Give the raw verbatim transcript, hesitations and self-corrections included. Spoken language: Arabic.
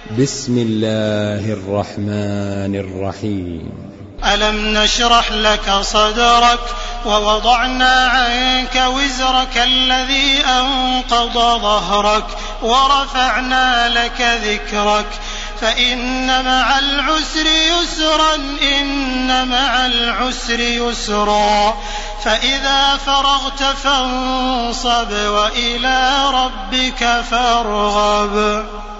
بسم الله الرحمن الرحيم. ألم نشرح لك صدرك ووضعنا عنك وزرك الذي أنقض ظهرك ورفعنا لك ذكرك فإن مع العسر يسرا إن مع العسر يسرا فإذا فرغت فانصب وإلى ربك فارغب.